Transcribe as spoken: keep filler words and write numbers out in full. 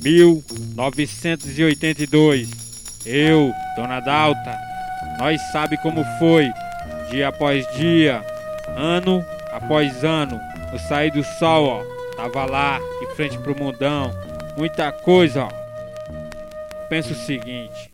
mil novecentos e oitenta e dois. Eu, Dona Dalta, nós sabe como foi, dia após dia, ano após ano, no sair do sol, ó, tava lá, de frente pro mundão, muita coisa, ó. Pensa o seguinte,